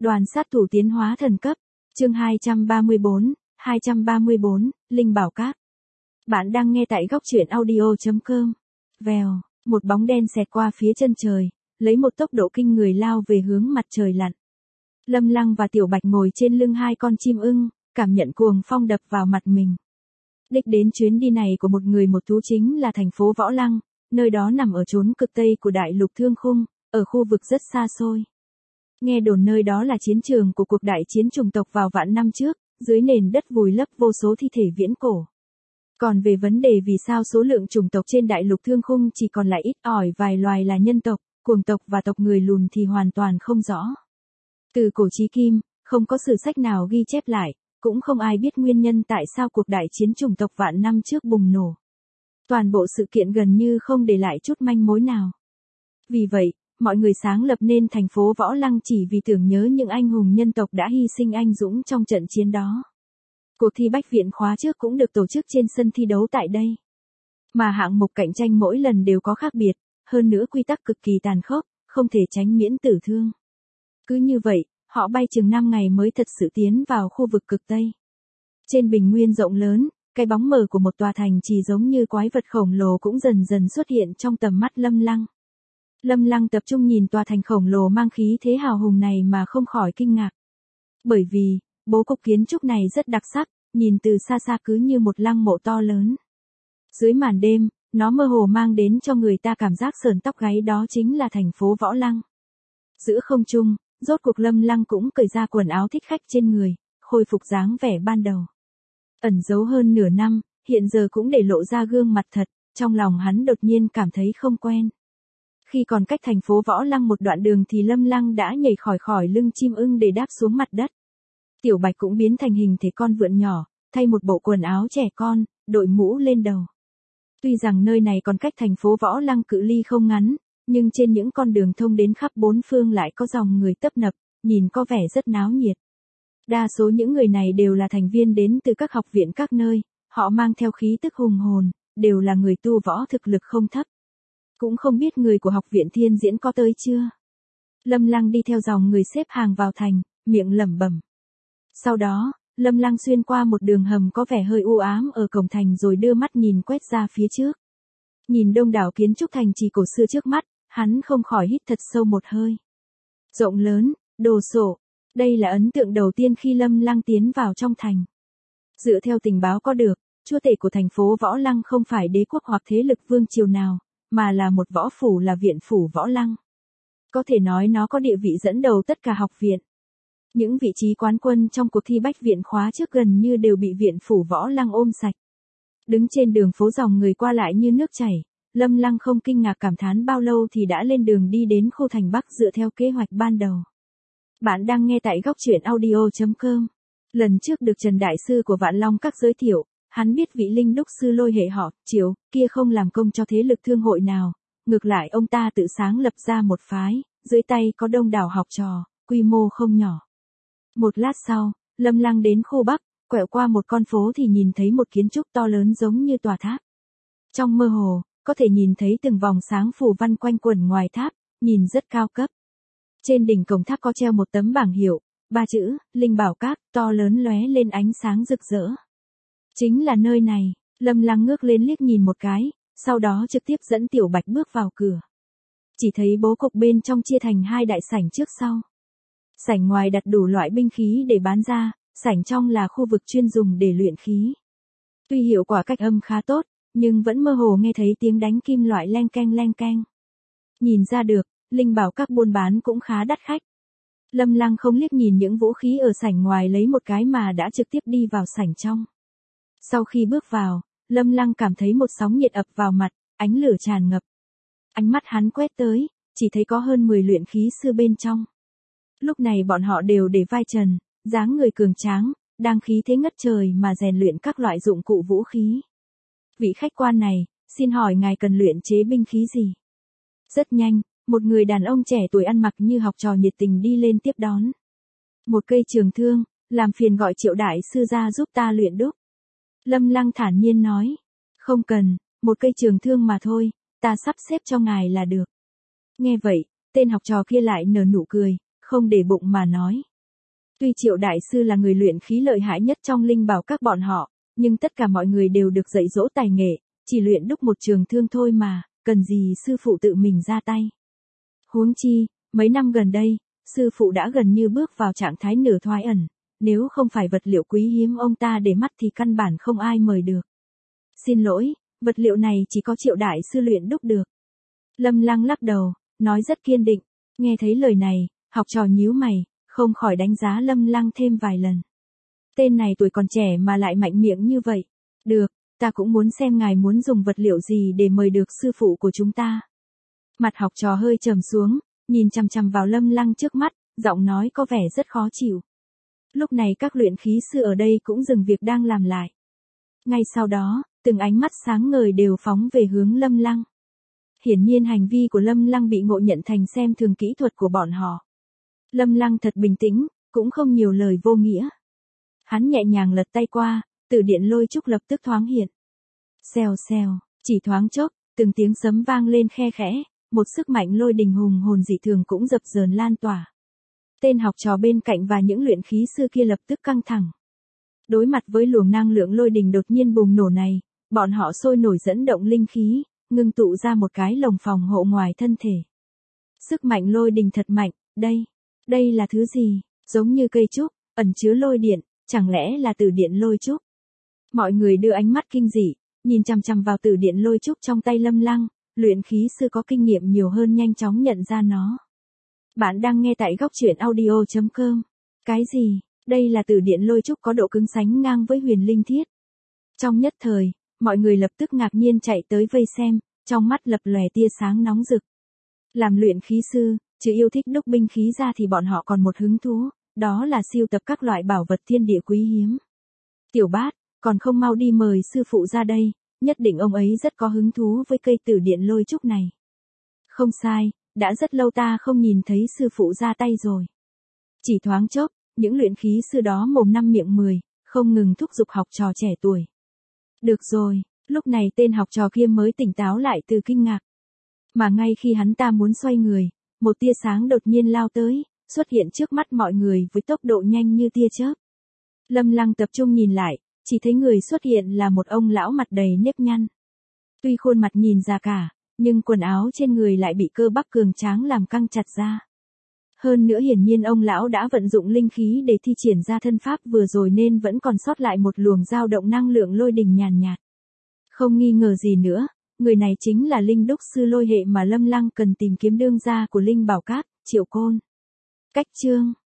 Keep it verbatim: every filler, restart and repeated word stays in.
Đoàn sát thủ tiến hóa thần cấp, chương hai trăm ba mươi bốn, hai trăm ba mươi bốn, Linh Bảo Các. Bạn đang nghe tại góc truyện audio chấm com. Vèo, một bóng đen xẹt qua phía chân trời, lấy một tốc độ kinh người lao về hướng mặt trời lặn. Lâm Lăng và Tiểu Bạch ngồi trên lưng hai con chim ưng, cảm nhận cuồng phong đập vào mặt mình. Đích đến chuyến đi này của một người một thú chính là thành phố Võ Lăng, nơi đó nằm ở chốn cực tây của đại lục Thương Khung, ở khu vực rất xa xôi. Nghe đồn nơi đó là chiến trường của cuộc đại chiến chủng tộc vào vạn năm trước, dưới nền đất vùi lấp vô số thi thể viễn cổ. Còn về vấn đề vì sao số lượng chủng tộc trên đại lục Thương Khung chỉ còn lại ít ỏi vài loài là nhân tộc, cuồng tộc và tộc người lùn thì hoàn toàn không rõ. Từ cổ chí kim, không có sử sách nào ghi chép lại, cũng không ai biết nguyên nhân tại sao cuộc đại chiến chủng tộc vạn năm trước bùng nổ. Toàn bộ sự kiện gần như không để lại chút manh mối nào. Vì vậy, mọi người sáng lập nên thành phố Võ Lăng chỉ vì tưởng nhớ những anh hùng nhân tộc đã hy sinh anh dũng trong trận chiến đó. Cuộc thi bách viện khóa trước cũng được tổ chức trên sân thi đấu tại đây. Mà hạng mục cạnh tranh mỗi lần đều có khác biệt, hơn nữa quy tắc cực kỳ tàn khốc, không thể tránh miễn tử thương. Cứ như vậy, họ bay chừng năm ngày mới thật sự tiến vào khu vực cực Tây. Trên bình nguyên rộng lớn, cái bóng mờ của một tòa thành chỉ giống như quái vật khổng lồ cũng dần dần xuất hiện trong tầm mắt Lâm Lăng. Lâm Lăng tập trung nhìn tòa thành khổng lồ mang khí thế hào hùng này mà không khỏi kinh ngạc. Bởi vì, bố cục kiến trúc này rất đặc sắc, nhìn từ xa xa cứ như một lăng mộ to lớn. Dưới màn đêm, nó mơ hồ mang đến cho người ta cảm giác sởn tóc gáy, đó chính là thành phố Võ Lăng. Giữa không trung, rốt cuộc Lâm Lăng cũng cởi ra quần áo thích khách trên người, khôi phục dáng vẻ ban đầu. Ẩn giấu hơn nửa năm, hiện giờ cũng để lộ ra gương mặt thật, trong lòng hắn đột nhiên cảm thấy không quen. Khi còn cách thành phố Võ Lăng một đoạn đường thì Lâm Lăng đã nhảy khỏi khỏi lưng chim ưng để đáp xuống mặt đất. Tiểu Bạch cũng biến thành hình thể con vượn nhỏ, thay một bộ quần áo trẻ con, đội mũ lên đầu. Tuy rằng nơi này còn cách thành phố Võ Lăng cự ly không ngắn, nhưng trên những con đường thông đến khắp bốn phương lại có dòng người tấp nập, nhìn có vẻ rất náo nhiệt. Đa số những người này đều là thành viên đến từ các học viện các nơi, họ mang theo khí tức hùng hồn, đều là người tu võ thực lực không thấp. Cũng không biết người của học viện Thiên Diễn có tới chưa. Lâm Lăng đi theo dòng người xếp hàng vào thành, miệng lẩm bẩm. Sau đó, Lâm Lăng xuyên qua một đường hầm có vẻ hơi u ám ở cổng thành rồi đưa mắt nhìn quét ra phía trước. Nhìn đông đảo kiến trúc thành trì cổ xưa trước mắt, hắn không khỏi hít thật sâu một hơi. Rộng lớn, đồ sộ, đây là ấn tượng đầu tiên khi Lâm Lăng tiến vào trong thành. Dựa theo tình báo có được, chúa tể của thành phố Võ Lăng không phải đế quốc hoặc thế lực vương triều nào, mà là một võ phủ là viện phủ Võ Lăng. Có thể nói nó có địa vị dẫn đầu tất cả học viện. Những vị trí quán quân trong cuộc thi bách viện khóa trước gần như đều bị viện phủ Võ Lăng ôm sạch. Đứng trên đường phố dòng người qua lại như nước chảy, Lâm Lăng không kinh ngạc cảm thán bao lâu thì đã lên đường đi đến khu thành Bắc dựa theo kế hoạch ban đầu. Bạn đang nghe tại góc truyện audio chấm com. Lần trước được Trần Đại Sư của Vạn Long Các giới thiệu, hắn biết vị linh đúc sư Lôi hệ họ Triệu kia không làm công cho thế lực thương hội nào, ngược lại ông ta tự sáng lập ra một phái, dưới tay có đông đảo học trò, quy mô không nhỏ. Một lát sau, Lâm Lăng đến khu Bắc, quẹo qua một con phố thì nhìn thấy một kiến trúc to lớn giống như tòa tháp. Trong mơ hồ, có thể nhìn thấy từng vòng sáng phù văn quanh quẩn ngoài tháp, nhìn rất cao cấp. Trên đỉnh cổng tháp có treo một tấm bảng hiệu, ba chữ, Linh Bảo Các, to lớn lóe lên ánh sáng rực rỡ. Chính là nơi này, Lâm Lăng ngước lên liếc nhìn một cái, sau đó trực tiếp dẫn Tiểu Bạch bước vào cửa. Chỉ thấy bố cục bên trong chia thành hai đại sảnh trước sau. Sảnh ngoài đặt đủ loại binh khí để bán ra, sảnh trong là khu vực chuyên dùng để luyện khí. Tuy hiệu quả cách âm khá tốt, nhưng vẫn mơ hồ nghe thấy tiếng đánh kim loại leng keng leng keng. Nhìn ra được, Linh Bảo Các buôn bán cũng khá đắt khách. Lâm Lăng không liếc nhìn những vũ khí ở sảnh ngoài lấy một cái mà đã trực tiếp đi vào sảnh trong. Sau khi bước vào, Lâm Lăng cảm thấy một sóng nhiệt ập vào mặt, ánh lửa tràn ngập. Ánh mắt hắn quét tới, chỉ thấy có hơn mười luyện khí sư bên trong. Lúc này bọn họ đều để vai trần, dáng người cường tráng, đang khí thế ngất trời mà rèn luyện các loại dụng cụ vũ khí. Vị khách quan này, xin hỏi ngài cần luyện chế binh khí gì? Rất nhanh, một người đàn ông trẻ tuổi ăn mặc như học trò nhiệt tình đi lên tiếp đón. Một cây trường thương, làm phiền gọi Triệu đại sư ra giúp ta luyện đúc. Lâm Lăng thản nhiên nói, không cần, một cây trường thương mà thôi, ta sắp xếp cho ngài là được. Nghe vậy, tên học trò kia lại nở nụ cười, không để bụng mà nói, Tuy Triệu Đại Sư là người luyện khí lợi hại nhất trong linh bảo các bọn họ, nhưng tất cả mọi người đều được dạy dỗ tài nghệ, chỉ luyện đúc một trường thương thôi mà, cần gì sư phụ tự mình ra tay. Huống chi, mấy năm gần đây, sư phụ đã gần như bước vào trạng thái nửa thoái ẩn, nếu không phải vật liệu quý hiếm ông ta để mắt thì căn bản không ai mời được. Xin lỗi, vật liệu này chỉ có Triệu Đại Sư luyện đúc được. Lâm Lăng lắc đầu, nói rất kiên định, nghe thấy lời này, học trò nhíu mày, không khỏi đánh giá Lâm Lăng thêm vài lần. Tên này tuổi còn trẻ mà lại mạnh miệng như vậy. Được, ta cũng muốn xem ngài muốn dùng vật liệu gì để mời được sư phụ của chúng ta. Mặt học trò hơi trầm xuống, nhìn chằm chằm vào Lâm Lăng trước mắt, giọng nói có vẻ rất khó chịu. Lúc này các luyện khí sư ở đây cũng dừng việc đang làm lại. Ngay sau đó, từng ánh mắt sáng ngời đều phóng về hướng Lâm Lăng. Hiển nhiên hành vi của Lâm Lăng bị ngộ nhận thành xem thường kỹ thuật của bọn họ. Lâm Lăng thật bình tĩnh, cũng không nhiều lời vô nghĩa. Hắn nhẹ nhàng lật tay qua, từ điện lôi trúc lập tức thoáng hiện. Xèo xèo, chỉ thoáng chốc, từng tiếng sấm vang lên khe khẽ, một sức mạnh lôi đình hùng hồn dị thường cũng dập dờn lan tỏa. Tên học trò bên cạnh và những luyện khí sư kia lập tức căng thẳng. Đối mặt với luồng năng lượng lôi đình đột nhiên bùng nổ này, bọn họ sôi nổi dẫn động linh khí, ngưng tụ ra một cái lồng phòng hộ ngoài thân thể. Sức mạnh lôi đình thật mạnh, đây, đây là thứ gì, giống như cây trúc, ẩn chứa lôi điện, chẳng lẽ là tử điện lôi trúc? Mọi người đưa ánh mắt kinh dị, nhìn chằm chằm vào tử điện lôi trúc trong tay Lâm Lăng, luyện khí sư có kinh nghiệm nhiều hơn nhanh chóng nhận ra nó. Bạn đang nghe tại góc truyện audio chấm com. Cái gì? Đây là tử điện lôi trúc có độ cứng sánh ngang với huyền linh thiết. Trong nhất thời, mọi người lập tức ngạc nhiên chạy tới vây xem, trong mắt lập lòe tia sáng nóng rực. Làm luyện khí sư, trừ yêu thích đúc binh khí ra thì bọn họ còn một hứng thú, đó là sưu tập các loại bảo vật thiên địa quý hiếm. Tiểu Bát, còn không mau đi mời sư phụ ra đây, nhất định ông ấy rất có hứng thú với cây tử điện lôi trúc này. Không sai, đã rất lâu ta không nhìn thấy sư phụ ra tay rồi. Chỉ thoáng chốc, những luyện khí sư đó mồm năm miệng mười, không ngừng thúc giục học trò trẻ tuổi. Được rồi, lúc này tên học trò kia mới tỉnh táo lại từ kinh ngạc. Mà ngay khi hắn ta muốn xoay người, một tia sáng đột nhiên lao tới, xuất hiện trước mắt mọi người với tốc độ nhanh như tia chớp. Lâm Lăng tập trung nhìn lại, chỉ thấy người xuất hiện là một ông lão mặt đầy nếp nhăn. Tuy khuôn mặt nhìn già cả, nhưng quần áo trên người lại bị cơ bắp cường tráng làm căng chặt ra. Hơn nữa hiển nhiên ông lão đã vận dụng linh khí để thi triển ra thân pháp vừa rồi nên vẫn còn sót lại một luồng dao động năng lượng lôi đình nhàn nhạt. Không nghi ngờ gì nữa, người này chính là linh đúc sư lôi hệ mà Lâm Lăng cần tìm kiếm đương gia của linh bảo các, Triệu Côn. Cách chương